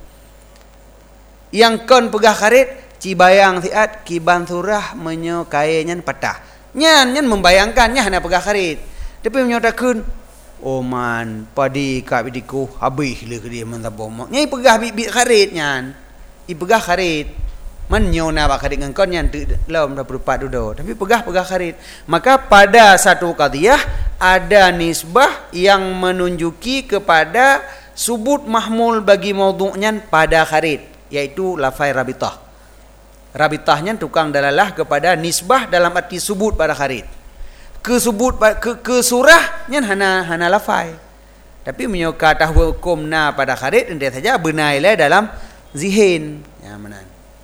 Yang kon pegah karit cibayang siat kiban surah menyokainya patah. Nyan membayangkannya hanya pegah karit. Tapi menyatakan oh man padi kak bidiku habis le ke dia mentabom. Nyai pegah bibit karit nyan. I pegah karit. Man nyona bak karit ngkon nyan lam dah berupat dudo. Tapi pegah karit. Maka pada satu qadhiyah ada nisbah yang menunjuki kepada subut mahmul bagi maudhu'nya pada karit, yaitu lafai rabitah. Rabitahnya tukang dalalah kepada nisbah dalam arti subut pada kharid. Kesubut ke surahnya hana lafai. Tapi menyoka tahu hukum na pada kharid entah saja benailah dalam zihin. Ya mana.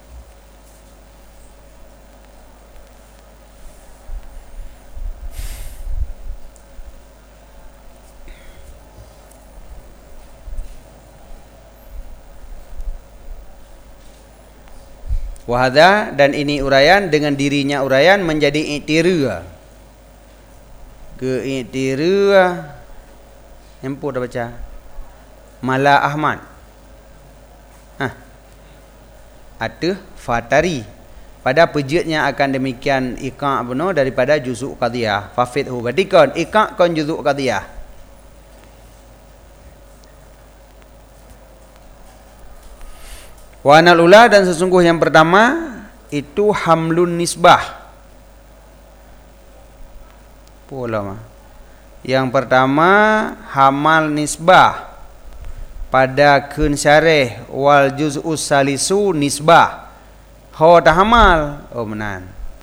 Wahada dan ini uraian dengan dirinya uraian menjadi i'tirah. Ke i'tirah. Empu dah baca. Mala Ahmad. Atau Fatari. Pada pejitnya akan demikian iqa' benar daripada juzuk qadhiyah. Fafidhu. Berarti kon iqa' kon juzuk qadhiyah. Wa anal ula dan sesungguh yang pertama itu hamlun nisbah. Pola mah. Yang pertama hamal nisbah pada kun syarih wal juz'us salisu nisbah. Ho dah hamal. Oh menan.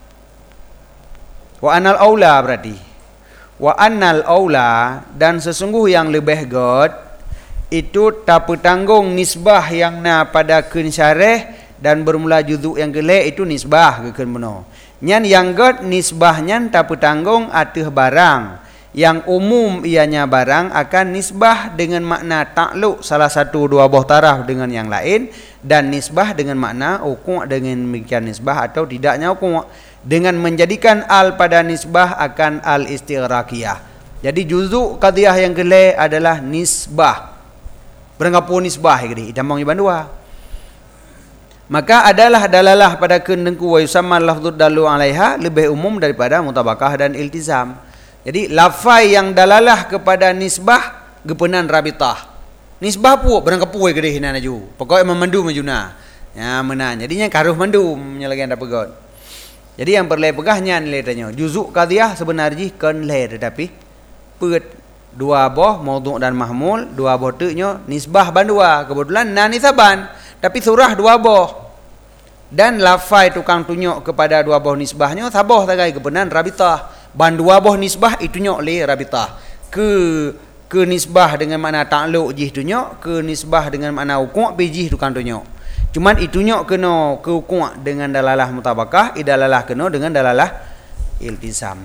Wa anal aula berarti. Wa anal aula dan sesungguh yang lebih god itu tak petanggung nisbah yang na pada kun syarih dan bermula juzuk yang gelek itu nisbah ke kun benar. Nyan yang god nisbahnya tak petanggung atuh barang yang umum ianya barang akan nisbah dengan makna takluk salah satu dua buah taraf dengan yang lain dan nisbah dengan makna uku' dengan demikian nisbah atau tidaknya uku' dengan menjadikan al pada nisbah akan al istighraqiyah. Jadi juzuk qadhiyah yang gelek adalah nisbah. Beranggapu nisbah gini damang iban dua. Maka adalah dalalah pada kendengku wa yusamma lafdhud dalu alaiha lebih umum daripada mutabakah dan iltizam. Jadi lafai yang dalalah kepada nisbah gepenan rabitah. Nisbah pu beranggapu gede hina naju. Pokoknya memandu majuna. Ya menan. Jadinya karuh mandu menyelagian dapat god. Jadi yang perlu pegahnya nilai tanya. Juzuk qadhiyah sebenarnya kan le tetapi pet dua boh maudhu' dan mahmul, dua boh tuknya nisbah bandua. Kebetulan na nisaban, tapi surah dua boh. Dan lafai tukang tunjuk kepada dua boh nisbahnya saboh tagai kebenan rabitah. Bandua boh nisbah itunya oleh rabitah. Ke nisbah dengan makna ta'alluq jih tunyo, ke nisbah dengan makna wuku' bijih tu kan tunyo. Cuman itunya kena ke wuku' dengan dalalah mutabakah, idalalah kena dengan dalalah iltizam.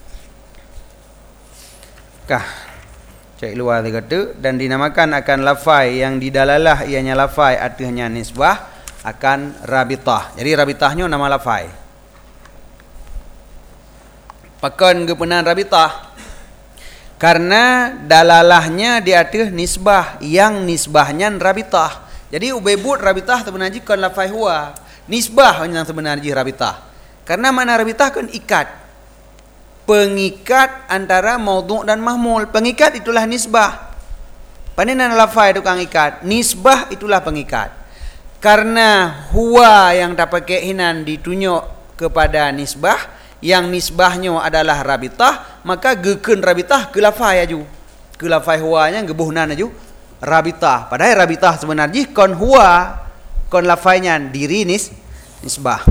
Kah cek luar dia kata, dan dinamakan akan lafai yang didalalah ianya lafai artinya nisbah akan rabitah. Jadi rabitahnya nama lafai. Pakan kepenan rabitah karena dalalahnya di atas nisbah yang nisbahnya rabitah. Jadi ubebut rabitah sebenarnya kan lafai huwa. Nisbah yang sebenarnya rabitah. Karena makna rabitah kan ikat. Pengikat antara maudhu' dan mahmul. Pengikat itulah nisbah. Pandinan lafai tukang ikat. Nisbah itulah pengikat. Karena huwa yang tak pakai hinan ditunjuk kepada nisbah, yang nisbahnya adalah rabitah, maka geken rabitah ke lafai aju. Ke lafai huwanya gebuhnan aju rabitah. Padahal rabitah sebenarnya kon huwa, kon lafainya diri nisbah.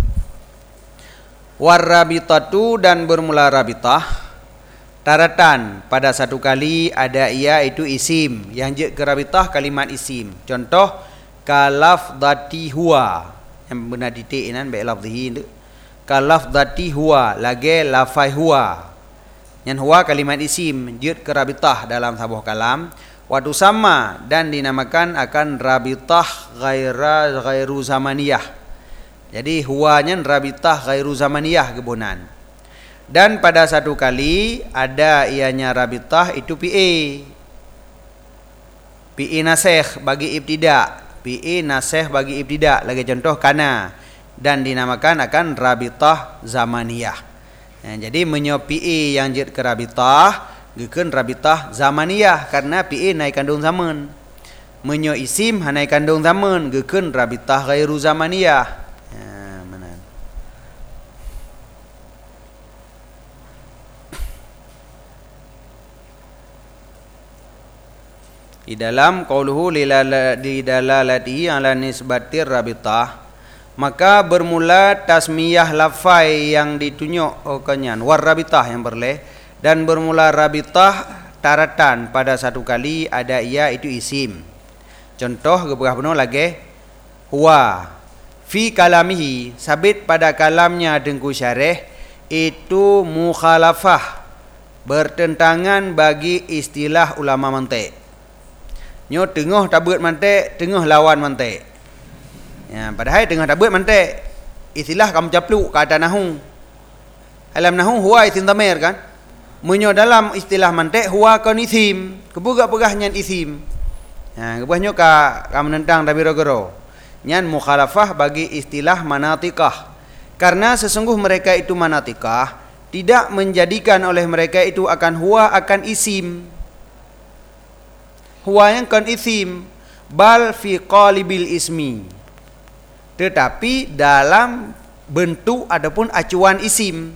Warrabitatu dan bermula rabitah taratan pada satu kali ada ia itu isim yang je ke rabitah kalimat isim. Contoh kalafdati huwa yang benar titik nan baik lafzihi tu. Kalafdati huwa lagi lafai huwa. Yang huwa kalimat isim je ke rabitah dalam sebuah kalam. Waktu sama dan dinamakan akan rabitah ghairu zamaniyah. Jadi huwanya rabitah ghairu zamaniyah kebunan. Dan pada satu kali ada ianya rabitah itu PA. PA nasikh bagi ibtida. PA nasikh bagi ibtida. Lagi contoh kana. Dan dinamakan akan rabitah zamaniyah. Jadi menyo PA yang jid ke rabitah, geken rabitah zamaniyah karena PA naik kandung zaman. Menyo isim naik kandung zaman, geken rabitah ghairu zamaniyah. Di dalam qauluhu lidalalati ala nisbatir rabitah, maka bermula tasmiyah lafai yang ditunjuk kenyan war rabitah yang berleh, dan bermula rabitah taratan pada satu kali ada ia itu isim. Contoh geberah benar lagi huwa fi kalamihi, sabit pada kalamnya dengku syarih itu mukhalafah, bertentangan bagi istilah ulama mantik. Nyo tengah tabut mantik, tengah lawan mantik. Ya, padahal tengah tabut mantik. Istilah kamu capluk kata nahu. Dalam nahu huwa isim dhamir kan? Menyo dalam istilah mantik huwa kan isim. Kebugak-bugahnya isim. Ya, kebugahnya kamu menentang dabiro-gero. Nyan mukhalafah bagi istilah manatikah. Karena sesungguh mereka itu manatikah tidak menjadikan oleh mereka itu akan huwa akan isim. Huwa yang kan isim bal fi qalibil ismi, tetapi dalam bentuk adapun acuan isim.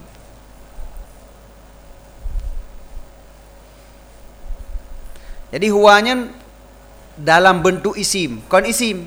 Jadi huwanya dalam bentuk isim, kon isim.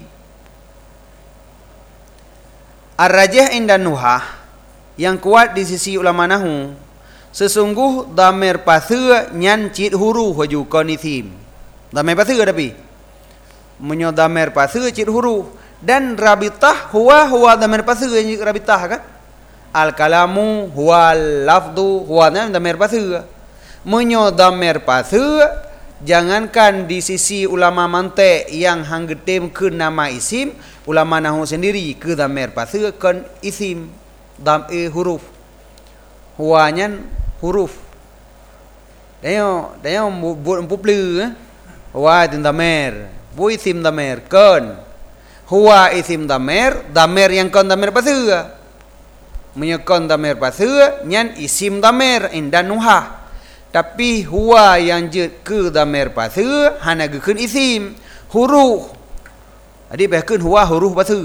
Ar-rajih inda nuhah, yang kuat di sisi ulama nahu, sesungguh dhamir pathu nyan cit huruf waju kon isim. Dhamir pathu tapi menyo dhamir pathu cit huruf. Dan rabitah huwa dhamir pathu yang rabitah kan. Al kalamu huwa lafdu huwa dhamir pathu. Menyo dhamir pathu jangankan di sisi ulama mantik yang hanggetim ke nama isim, ulama nahu sendiri ke dhamir pathu kan isim dhamir huruf. Huwanya huruf. Dayo buat empuplu huwa isim dhamir, bu isim dhamir kan. Huwa isim dhamir, dhamir yang kan dhamir pathu. Menyekon dhamir pathu nyan isim dhamir indan nuhah. Tapi huwa yang jid ke dhamir pathu hana gekeun isim huruf. Jadi bahkan huwa huruf pathu.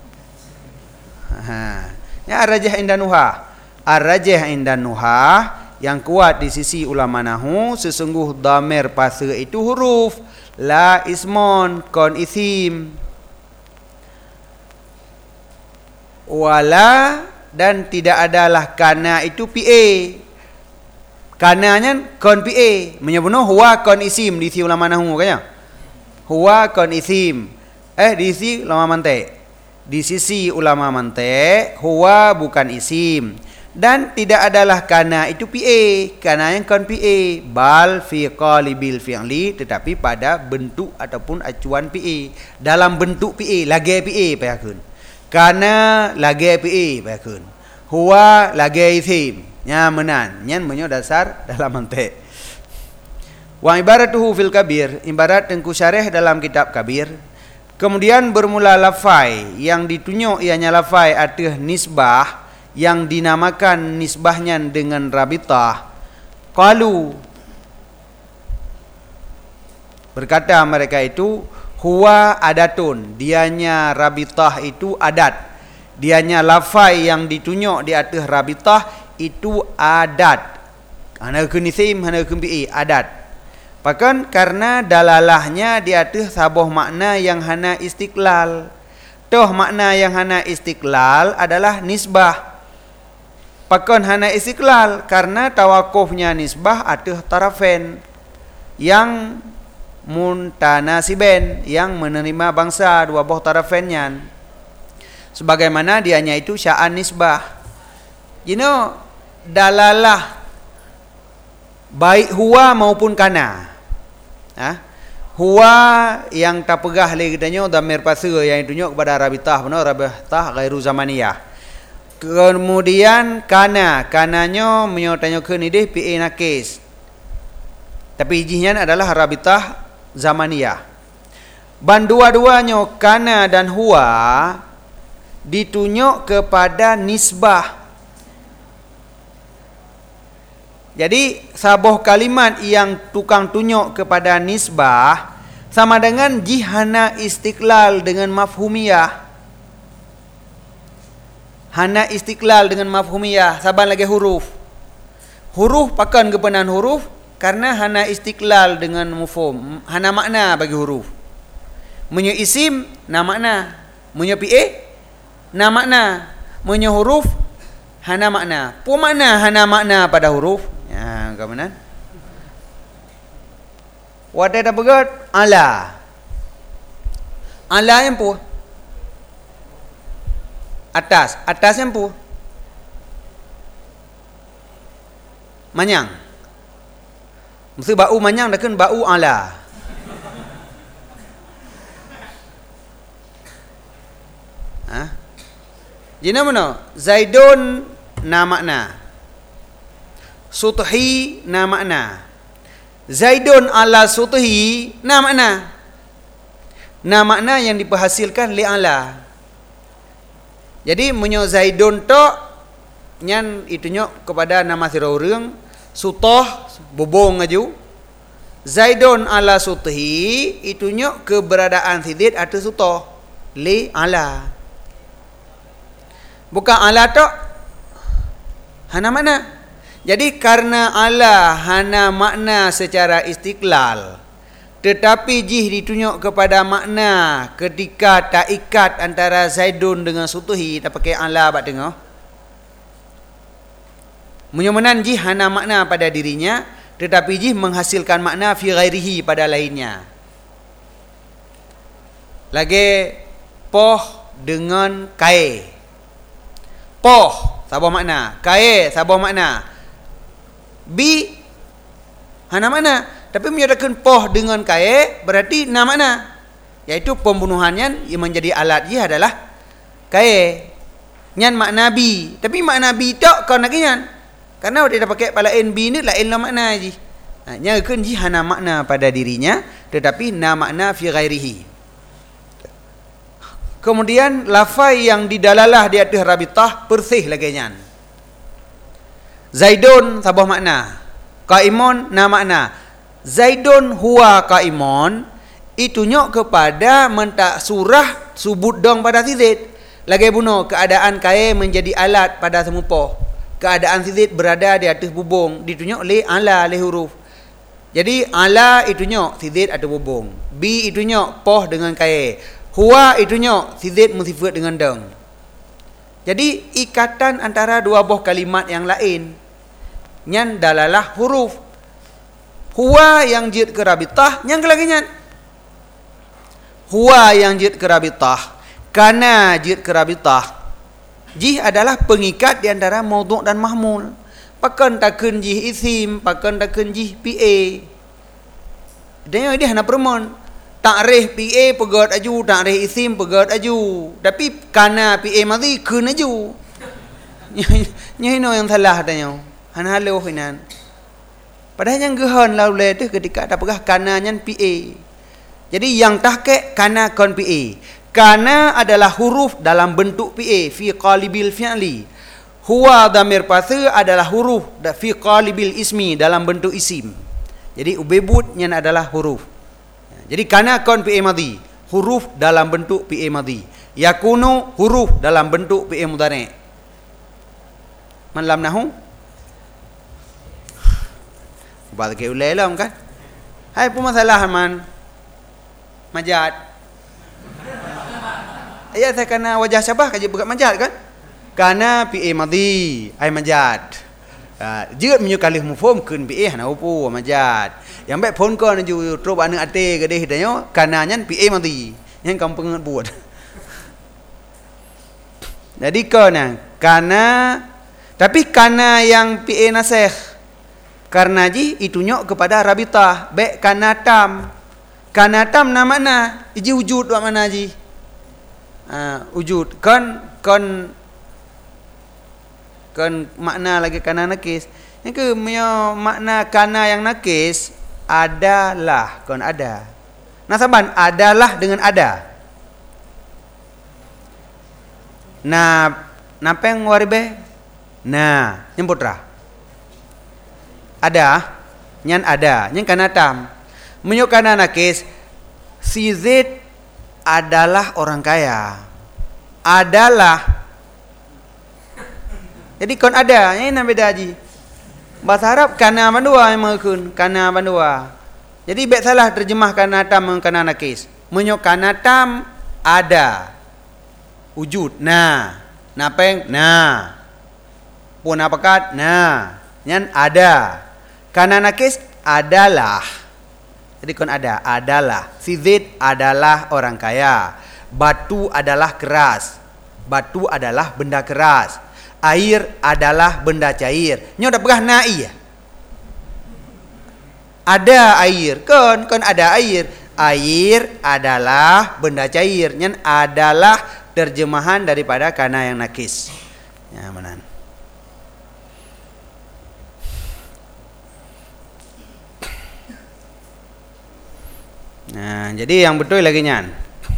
Ya ar-rajih indan nuhah. Ar-rajih indan nuhah yang kuat di sisi ulama nahu, sesungguh dhamir pathu itu huruf, la ismon kon isim. Wala dan tidak adalah kana itu PA. Kananya kon PA. Menyebunuh huwa kon isim di si ulama nahwu kaya. Huwa kon isim. Di si ulama mantek. Di sisi ulama mantek, huwa bukan isim. Dan tidak adalah kana itu PA. Kana yang kon PA. Bal fi qalibil fi'li, tetapi pada bentuk ataupun acuan PA. Dalam bentuk PA, lagi PA payahkeun. Kana lagi PA payahkeun. Huwa lagi isim. Nya menan, nyan menyo dasar dalam mantek. Wa ibaratuhu fil kabir, ibarat tengku syarih dalam kitab kabir. Kemudian bermula lafai yang ditunjuk ianya lafai artinya nisbah yang dinamakan nisbahnya dengan rabitah. Qalu, berkata mereka itu, huwa adatun, dianya rabitah itu adat. Dianya lafai yang ditunjuk di atas rabitah itu adat. Hana kunisim, hana kumpi adat. Bahkan karena dalalahnya di atas sabuh makna yang hana istiqlal. Toh makna yang hana istiqlal adalah nisbah. Bahkan hana istiqlal karena tawakufnya nisbah atas tarafen yang muntanasiben, yang menerima bangsa dua buah tarafennya. Sebagaimana dianya itu sya'an nisbah. Dalalah baik huwa maupun kana. Huwa yang tak pegah lagi katanya dhamir pasa yang ditunjuk kepada rabitah, benar rabitah ghairu zamaniyah. Kemudian kananya menyotanyakeun idih PA nakis. Tapi ijihnya adalah rabitah zamaniyah. Ban dua-duanya kana dan huwa ditunjuk kepada nisbah. Jadi sabuh kalimat yang tukang tunjuk kepada nisbah sama dengan jihana istiqlal dengan mafhumiyah. Hana istiqlal dengan mafhumiyah, saban lagi huruf. Huruf pakan kepenan huruf karena hana istiqlal dengan mafhum. Hana makna bagi huruf. Munyo isim na makna, munyo PA na makna, munyo huruf hana makna. Pu makna hana makna pada huruf. Ya, kemudian wadai dah begat ala. Ala yang pu atas, atas yang pu manyang. Mesti bau manyang dah kan bau ala. Jina mana? Zaidun na makna. Suthi na makna. Zaidun ala suthi na makna. Na makna yang diperhasilkan li ala. Jadi menyo Zaidun tok nyan itunya kepada nama sira urang, sutoh bobong aju. Zaidun ala suthi itunya keberadaan sidid atau sutoh li ala. Bukan ala tok hana makna. Jadi karena ala hana makna secara istiqlal, tetapi jih ditunjuk kepada makna ketika tak ikat antara Zaidun dengan Sutuhi, tak pakai ala bak tengok. Menyomenan jih hana makna pada dirinya, tetapi jih menghasilkan makna fi ghairihi pada lainnya. Lagi poh dengan kae. Poh sabuh makna, kae sabuh makna. Bi hana makna, tapi menyatakan poh dengan kae berarti na makna, yaitu pembunuhannya yang menjadi alat dia adalah kae. Nyan makna bi, tapi makna bi tok kau nak nyan. Karena dia dah pakai palain bi ni lain lah makna ji. Nya kan ji hana makna pada dirinya tetapi na makna fi ghairihi. Kemudian lafai yang didalalah di atas rabitah persih lagi nyan. Zaidun sabuh makna, qaimun na makna. Zaidun huwa qaimun itunjuk kepada mentak surah subut dong pada sidid. Lagi bunuh keadaan kae menjadi alat pada semupoh. Keadaan sidid berada di atas bubung ditunjuk oleh ala le huruf. Jadi ala itunjuk sidid atau bubung. Bi itunjuk poh dengan kae. Huwa itunjuk sidid musifat dengan dong. Jadi ikatan antara dua buah kalimat yang lain nyan dalalah huruf. Huwa yang jid ke rabitah nyang lagi nyan. Huwa yang jid ke rabitah, kana jid ke rabitah. Jih adalah pengikat di antara maudhu' dan mahmul. Pakan takun jih isim, pakan takun jih PA. Dia hana permon. Ta'rif PA pegat aju, ta'rif isim pegat aju. Tapi kana PA madhi kun aju. Nyai no yang salah tanya. Hana halu hinan. Padahal yang gehan lalu tu ketika ada pegah kana nyan PA. Jadi yang tahqiq kana kon PA. Kana adalah huruf dalam bentuk PA fi qalibil fi'li. Huwa dhamir patha adalah huruf fi qalibil ismi dalam bentuk isim. Jadi ubebut yang adalah huruf. Jadi kana kon PA madhi, huruf dalam bentuk PA madhi. Yakunu huruf dalam bentuk PA mudhari'. Man lam nahu? Buat ke ulai lam kan? Hai pun masalah man. Majad. Ayat saya kena wajah syabah kaji bukan majad kan? Kana PA madhi ai majad. Jeut menyukali mufhum kun PA hana upu majad. Yang baik pun kon ju trob anu ate gede hidanyo kana nyan PA madhi. Yang kampung buat. Jadi kana tapi kana yang PA nasikh. Karena ji itu nyok kepada rabitah, baik kana tam. Kana tam nama mana? Iji wujud wa mana ji? Wujud kan makna lagi kana nakis. Yang ke makna kana yang nakis adalah kon ada. Nasaban adalah dengan ada. Napeng waribe. Yang putra. Ada, nyan ada, nyan kana tam. Menyo kana nakis si Z adalah orang kaya. Adalah. Jadi kon ada, ini nama beda haji. Bahasa Arab kana bandua yang mengekun, kana bandua. Jadi baik salah terjemah kana tam dengan kana nakis. Menyo kana tam ada. Wujud. Napeng. Pun apakat. Nyan ada. Kana nakis adalah. Jadi kon ada, adalah. Si Z adalah orang kaya. Batu adalah keras. Batu adalah benda keras. Air adalah benda cair. Nyo dah pernah na'i ya? Ada air. Kon ada air. Air adalah benda cair. Nyan adalah terjemahan daripada kana yang nakis. Ya, manan. Jadi yang betul lagi nyan.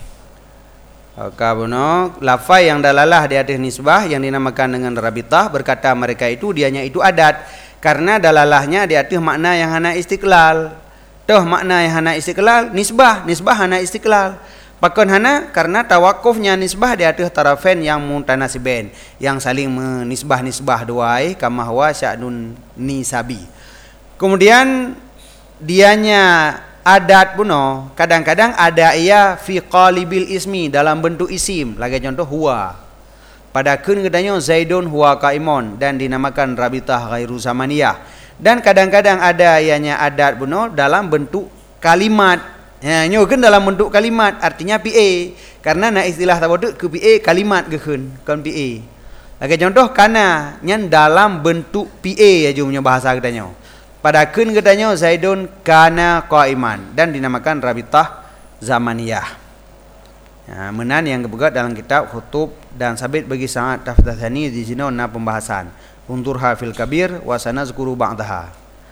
Kabuno lafai yang dalalah di atas nisbah yang dinamakan dengan rabitah berkata mereka itu dianya itu adat karena dalalahnya di atas makna yang hana istiqlal. Toh makna yang hana istiqlal nisbah hana istiqlal. Pakon hana karena tawakufnya nisbah di atas tarafen yang mutanasiben yang saling menisbah duai kama huwa sya'nun nisabi. Kemudian dianya adat puno kadang-kadang ada ia fi qalibil ismi dalam bentuk isim. Lagi contoh huwa. Pada kun gedanya Zaidun huwa qaimun dan dinamakan rabitah ghairu zamaniyah. Dan kadang-kadang ada ianya adat puno dalam bentuk kalimat. Nyokeun dalam bentuk kalimat artinya PA. Karena na istilah tawaduk ke PA kalimat gekeun kon PA. Lagi contoh kana nyan dalam bentuk PA aja punya bahasa gedanya. Pada kun katanya Zaidun kana qaiman dan dinamakan rabitah zamaniyah. Menan yang kebegat dalam kitab khutub dan sabit bagi sangat tafsani di sini na pembahasan. Unturha fil kabir wa sanazkuru ba'daha.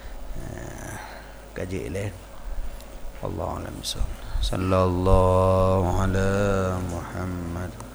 Kaji ilaih. Wallahu a'lam bishawab. Sallallahu ala Muhammad.